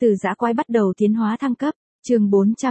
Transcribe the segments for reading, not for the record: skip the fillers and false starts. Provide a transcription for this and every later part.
Từ dã quái bắt đầu tiến hóa thăng cấp, chương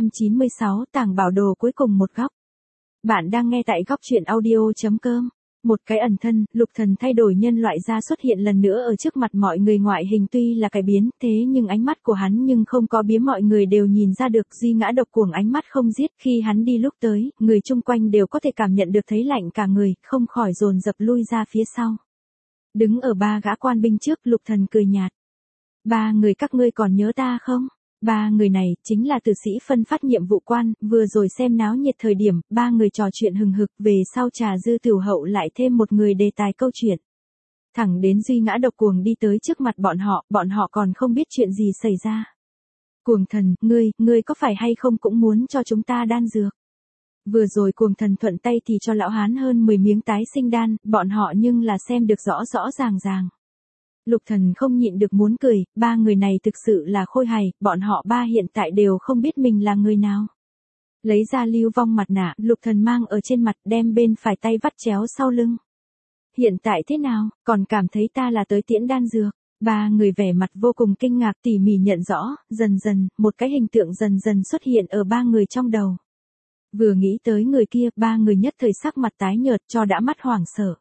496 tàng bảo đồ cuối cùng một góc. Bạn đang nghe tại góc truyện audio.com. Một cái ẩn thân, Lục Thần thay đổi nhân loại ra xuất hiện lần nữa ở trước mặt mọi người, ngoại hình tuy là cải biến, thế nhưng ánh mắt của hắn nhưng không có biếm, mọi người đều nhìn ra được. Duy Ngã Độc Cuồng ánh mắt không giết, khi hắn đi lúc tới, người chung quanh đều có thể cảm nhận được thấy lạnh cả người, không khỏi dồn dập lui ra phía sau. Đứng ở ba gã quan binh trước, Lục Thần cười nhạt. Ba người các ngươi còn nhớ ta không? Ba người này chính là tử sĩ phân phát nhiệm vụ quan, vừa rồi xem náo nhiệt thời điểm, ba người trò chuyện hừng hực, về sau trà dư tửu hậu lại thêm một người đề tài câu chuyện. Thẳng đến Duy Ngã Độc Cuồng đi tới trước mặt bọn họ còn không biết chuyện gì xảy ra. Cuồng thần, ngươi có phải hay không cũng muốn cho chúng ta đan dược? Vừa rồi Cuồng thần thuận tay thì cho lão hán hơn 10 miếng tái sinh đan, bọn họ nhưng là xem được rõ rõ ràng. Lục Thần không nhịn được muốn cười, ba người này thực sự là khôi hài, bọn họ ba hiện tại đều không biết mình là người nào. Lấy ra Lưu Vong mặt nạ, Lục Thần mang ở trên mặt, đem bên phải tay vắt chéo sau lưng. Hiện tại thế nào, còn cảm thấy ta là tới tiễn đan dược? Ba người vẻ mặt vô cùng kinh ngạc, tỉ mỉ nhận rõ, dần dần, một cái hình tượng dần dần xuất hiện ở ba người trong đầu. Vừa nghĩ tới người kia, ba người nhất thời sắc mặt tái nhợt, cho đã mắt hoảng sợ.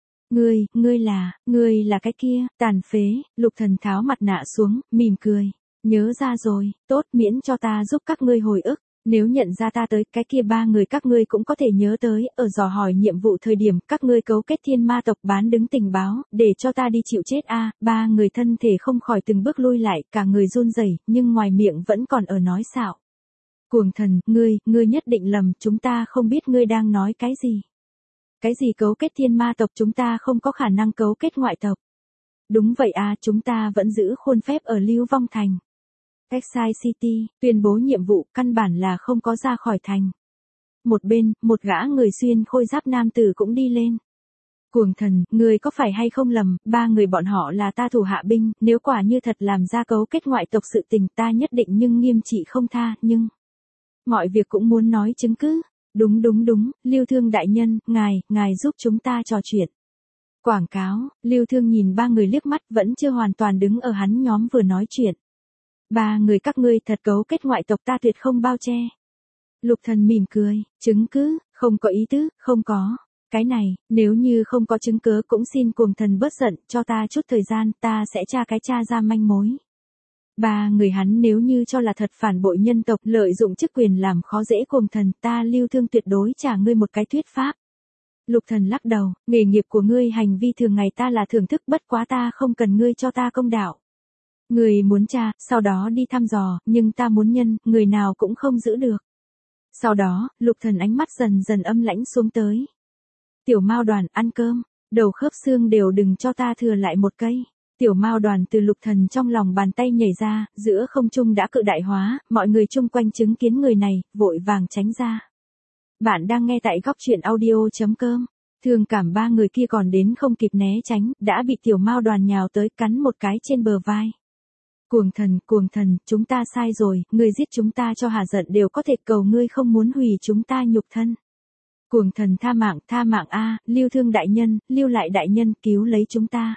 Ngươi là cái kia, tàn phế. Lục Thần tháo mặt nạ xuống, mỉm cười. Nhớ ra rồi, tốt, miễn cho ta giúp các ngươi hồi ức. Nếu nhận ra ta tới, cái kia ba người các ngươi cũng có thể nhớ tới, ở dò hỏi nhiệm vụ thời điểm, các ngươi cấu kết thiên ma tộc bán đứng tình báo, để cho ta đi chịu chết a. Ba người thân thể không khỏi từng bước lui lại, cả người run rẩy, nhưng ngoài miệng vẫn còn ở nói xạo. Cuồng thần, ngươi nhất định lầm, chúng ta không biết ngươi đang nói cái gì. Cái gì cấu kết thiên ma tộc, chúng ta không có khả năng cấu kết ngoại tộc. Đúng vậy à, chúng ta vẫn giữ khuôn phép ở Lưu Vong Thành. Exile City, tuyên bố nhiệm vụ, căn bản là không có ra khỏi thành. Một bên, một gã người xuyên khôi giáp nam tử cũng đi lên. Cuồng thần, người có phải hay không lầm, ba người bọn họ là ta thủ hạ binh, nếu quả như thật làm ra cấu kết ngoại tộc sự tình, ta nhất định nhưng nghiêm trị không tha, nhưng... mọi việc cũng muốn nói chứng cứ. Đúng, Lưu Thương đại nhân, ngài giúp chúng ta trò chuyện. Quảng cáo, Lưu Thương nhìn ba người liếc mắt, vẫn chưa hoàn toàn đứng ở hắn nhóm vừa nói chuyện. Ba người các ngươi thật cấu kết ngoại tộc, ta tuyệt không bao che. Lục Thần mỉm cười, chứng cứ, không có ý tứ, không có. Cái này, nếu như không có chứng cứ cũng xin Cuồng thần bớt giận, cho ta chút thời gian, ta sẽ tra ra manh mối. Ba người hắn nếu như cho là thật phản bội nhân tộc, lợi dụng chức quyền làm khó dễ Cuồng thần, ta Lưu Thương tuyệt đối trả ngươi một cái thuyết pháp. Lục Thần lắc đầu, nghề nghiệp của ngươi, hành vi thường ngày ta là thưởng thức, bất quá ta không cần ngươi cho ta công đạo. Ngươi muốn tra, sau đó đi thăm dò, nhưng ta muốn nhân, người nào cũng không giữ được. Sau đó, Lục Thần ánh mắt dần dần âm lãnh xuống tới. Tiểu Mao Đoàn, ăn cơm, đầu khớp xương đều đừng cho ta thừa lại một cây. Tiểu Mao Đoàn từ Lục Thần trong lòng bàn tay nhảy ra, giữa không trung đã cự đại hóa, mọi người chung quanh chứng kiến người này, vội vàng tránh ra. Bạn đang nghe tại góc truyện audio.com. Thương cảm ba người kia còn đến không kịp né tránh, đã bị Tiểu Mao Đoàn nhào tới, cắn một cái trên bờ vai. Cuồng thần, chúng ta sai rồi, ngươi giết chúng ta cho hà giận đều có thể, cầu ngươi không muốn hủy chúng ta nhục thân. Cuồng thần, tha mạng a, Lưu Thương đại nhân, Lưu lại đại nhân, cứu lấy chúng ta.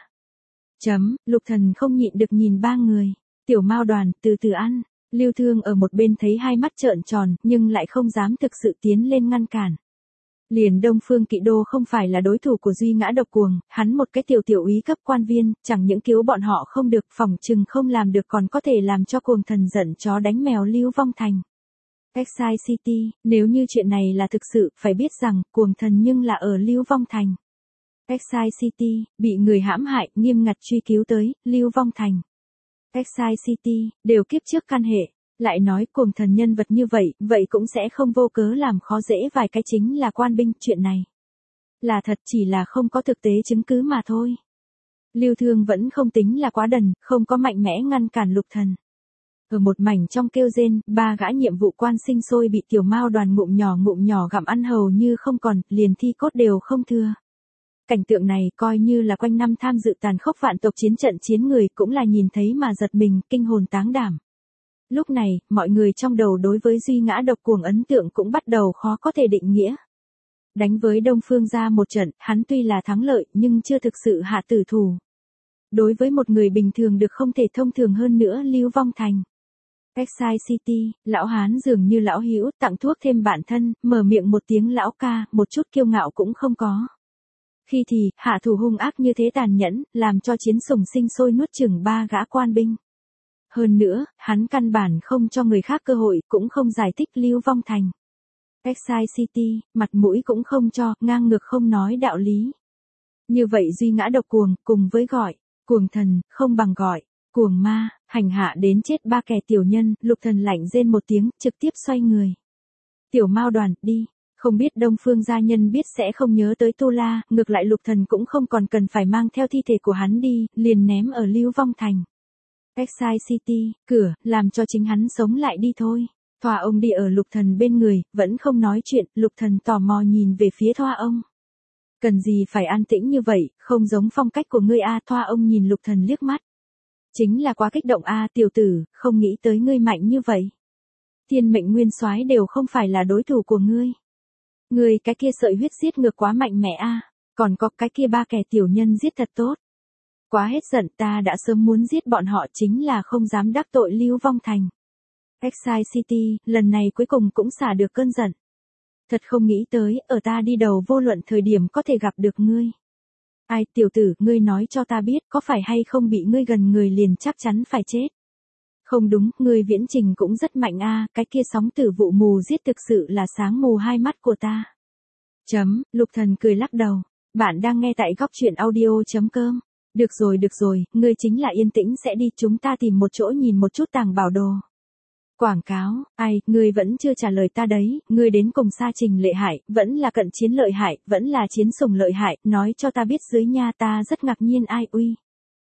Lục Thần không nhịn được nhìn ba người. Tiểu Mao Đoàn, từ từ ăn. Lưu Thương ở một bên thấy hai mắt trợn tròn, nhưng lại không dám thực sự tiến lên ngăn cản. Liền Đông Phương Kỵ Đô không phải là đối thủ của Duy Ngã Độc Cuồng, hắn một cái tiểu úy cấp quan viên, chẳng những cứu bọn họ không được, phỏng chừng không làm được còn có thể làm cho Cuồng thần giận chó đánh mèo Lưu Vong Thành. Exile City, nếu như chuyện này là thực sự, phải biết rằng, Cuồng thần nhưng là ở Lưu Vong Thành. Exile City, bị người hãm hại, nghiêm ngặt truy cứu tới, Lưu Vong Thành. Exile City, đều kiếp trước căn hệ. Lại nói Cuồng thần nhân vật như vậy cũng sẽ không vô cớ làm khó dễ vài cái chính là quan binh, chuyện này. Là thật, chỉ là không có thực tế chứng cứ mà thôi. Lưu Thương vẫn không tính là quá đần, không có mạnh mẽ ngăn cản Lục Thần. Ở một mảnh trong kêu rên, ba gã nhiệm vụ quan sinh sôi bị Tiểu Mao Đoàn ngụm nhỏ gặm ăn hầu như không còn, liền thi cốt đều không thừa. Cảnh tượng này coi như là quanh năm tham dự tàn khốc vạn tộc chiến trận chiến người cũng là nhìn thấy mà giật mình, kinh hồn táng đảm. Lúc này, mọi người trong đầu đối với Duy Ngã Độc Cuồng ấn tượng cũng bắt đầu khó có thể định nghĩa. Đánh với Đông Phương gia một trận, hắn tuy là thắng lợi nhưng chưa thực sự hạ tử thủ. Đối với một người bình thường được không thể thông thường hơn nữa Lưu Vong Thành. Excite City, lão hán dường như lão hữu tặng thuốc thêm bạn thân, mở miệng một tiếng lão ca, một chút kiêu ngạo cũng không có. Khi thì, hạ thủ hung ác như thế tàn nhẫn, làm cho chiến sủng sinh sôi nuốt chửng 3 gã quan binh. Hơn nữa, hắn căn bản không cho người khác cơ hội, cũng không giải thích Lưu Vong Thành. Excite City, mặt mũi cũng không cho, ngang ngược không nói đạo lý. Như vậy duy ngã độc cuồng, cùng với gọi, cuồng thần, không bằng gọi, cuồng ma, hành hạ đến chết 3 kẻ tiểu nhân, Lục Thần lạnh rên một tiếng, trực tiếp xoay người. Tiểu Mao Đoàn, đi. Không biết Đông Phương gia nhân biết sẽ không nhớ tới Tu La, ngược lại Lục Thần cũng không còn cần phải mang theo thi thể của hắn đi, liền ném ở Lưu Vong Thành. Excite City, cửa, làm cho chính hắn sống lại đi thôi. Thoa ông đi ở Lục Thần bên người, vẫn không nói chuyện, Lục Thần tò mò nhìn về phía Thoa ông. Cần gì phải an tĩnh như vậy, không giống phong cách của ngươi a. Thoa ông nhìn Lục Thần liếc mắt. Chính là quá kích động a, tiểu tử, không nghĩ tới ngươi mạnh như vậy. Thiên mệnh nguyên soái đều không phải là đối thủ của ngươi. Ngươi cái kia sợi huyết giết ngược quá mạnh mẽ a, còn có cái kia 3 kẻ tiểu nhân giết thật tốt. Quá hết giận, ta đã sớm muốn giết bọn họ, chính là không dám đắc tội Lưu Vong Thành. Excite City, lần này cuối cùng cũng xả được cơn giận. Thật không nghĩ tới, ở ta đi đầu vô luận thời điểm có thể gặp được ngươi. Ai, tiểu tử, ngươi nói cho ta biết, có phải hay không bị ngươi gần người liền chắc chắn phải chết. Không đúng, ngươi viễn trình cũng rất mạnh a, cái kia sóng tử vụ mù giết thực sự là sáng mù hai mắt của ta. Lục Thần cười lắc đầu. Bạn đang nghe tại góc truyện audio.com. Được rồi, ngươi chính là yên tĩnh sẽ đi, chúng ta tìm một chỗ nhìn một chút tàng bảo đồ. Quảng cáo, ai, ngươi vẫn chưa trả lời ta đấy, ngươi đến cùng Sa Trình lợi hại, vẫn là cận chiến lợi hại, vẫn là chiến sủng lợi hại, nói cho ta biết dưới nha, ta rất ngạc nhiên. Ai uy.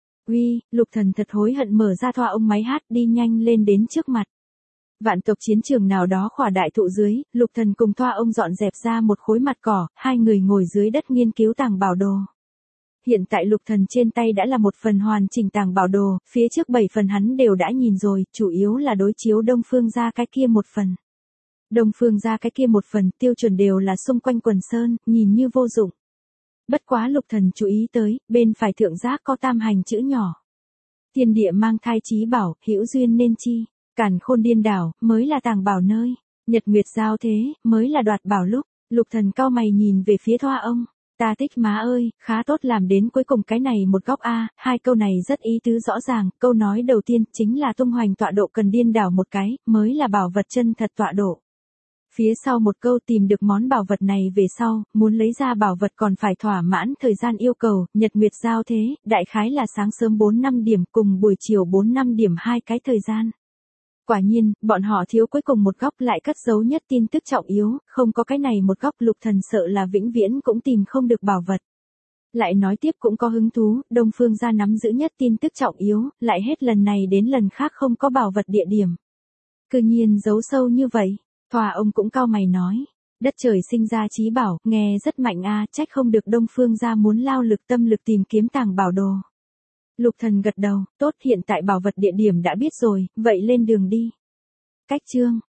Lục Thần thật hối hận mở ra Thoa ông máy hát đi nhanh lên đến trước mặt. Vạn tộc chiến trường nào đó khỏa đại thụ dưới, Lục Thần cùng Thoa ông dọn dẹp ra một khối mặt cỏ, hai người ngồi dưới đất nghiên cứu tàng bảo đồ. Hiện tại Lục Thần trên tay đã là một phần hoàn chỉnh tàng bảo đồ, phía trước 7 phần hắn đều đã nhìn rồi, chủ yếu là đối chiếu Đông Phương gia cái kia một phần. Đông Phương gia cái kia một phần tiêu chuẩn đều là xung quanh quần sơn, nhìn như vô dụng. Bất quá Lục Thần chú ý tới, bên phải thượng giác có tam hành chữ nhỏ. Thiên địa mang thai chí bảo, hữu duyên nên chi, càn khôn điên đảo, mới là tàng bảo nơi, nhật nguyệt giao thế, mới là đoạt bảo lúc. Lục Thần cau mày nhìn về phía Thoa ông. Ta thích má ơi, khá tốt, làm đến cuối cùng cái này một góc a, hai câu này rất ý tứ rõ ràng, câu nói đầu tiên chính là tung hoành tọa độ cần điên đảo một cái, mới là bảo vật chân thật tọa độ. Phía sau một câu tìm được món bảo vật này về sau, muốn lấy ra bảo vật còn phải thỏa mãn thời gian yêu cầu, nhật nguyệt giao thế, đại khái là sáng sớm 4-5 điểm cùng buổi chiều 4-5 điểm hai cái thời gian. Quả nhiên, bọn họ thiếu cuối cùng một góc lại cất giấu nhất tin tức trọng yếu, không có cái này một góc Lục Thần sợ là vĩnh viễn cũng tìm không được bảo vật. Lại nói tiếp cũng có hứng thú, Đông Phương gia nắm giữ nhất tin tức trọng yếu, lại hết lần này đến lần khác không có bảo vật địa điểm. Cư nhiên giấu sâu như vậy, Thoa ông cũng cau mày nói, đất trời sinh ra chí bảo, nghe rất mạnh a, trách không được Đông Phương gia muốn lao lực tâm lực tìm kiếm tàng bảo đồ. Lục Thần gật đầu, tốt, hiện tại bảo vật địa điểm đã biết rồi, vậy lên đường đi. Cách chương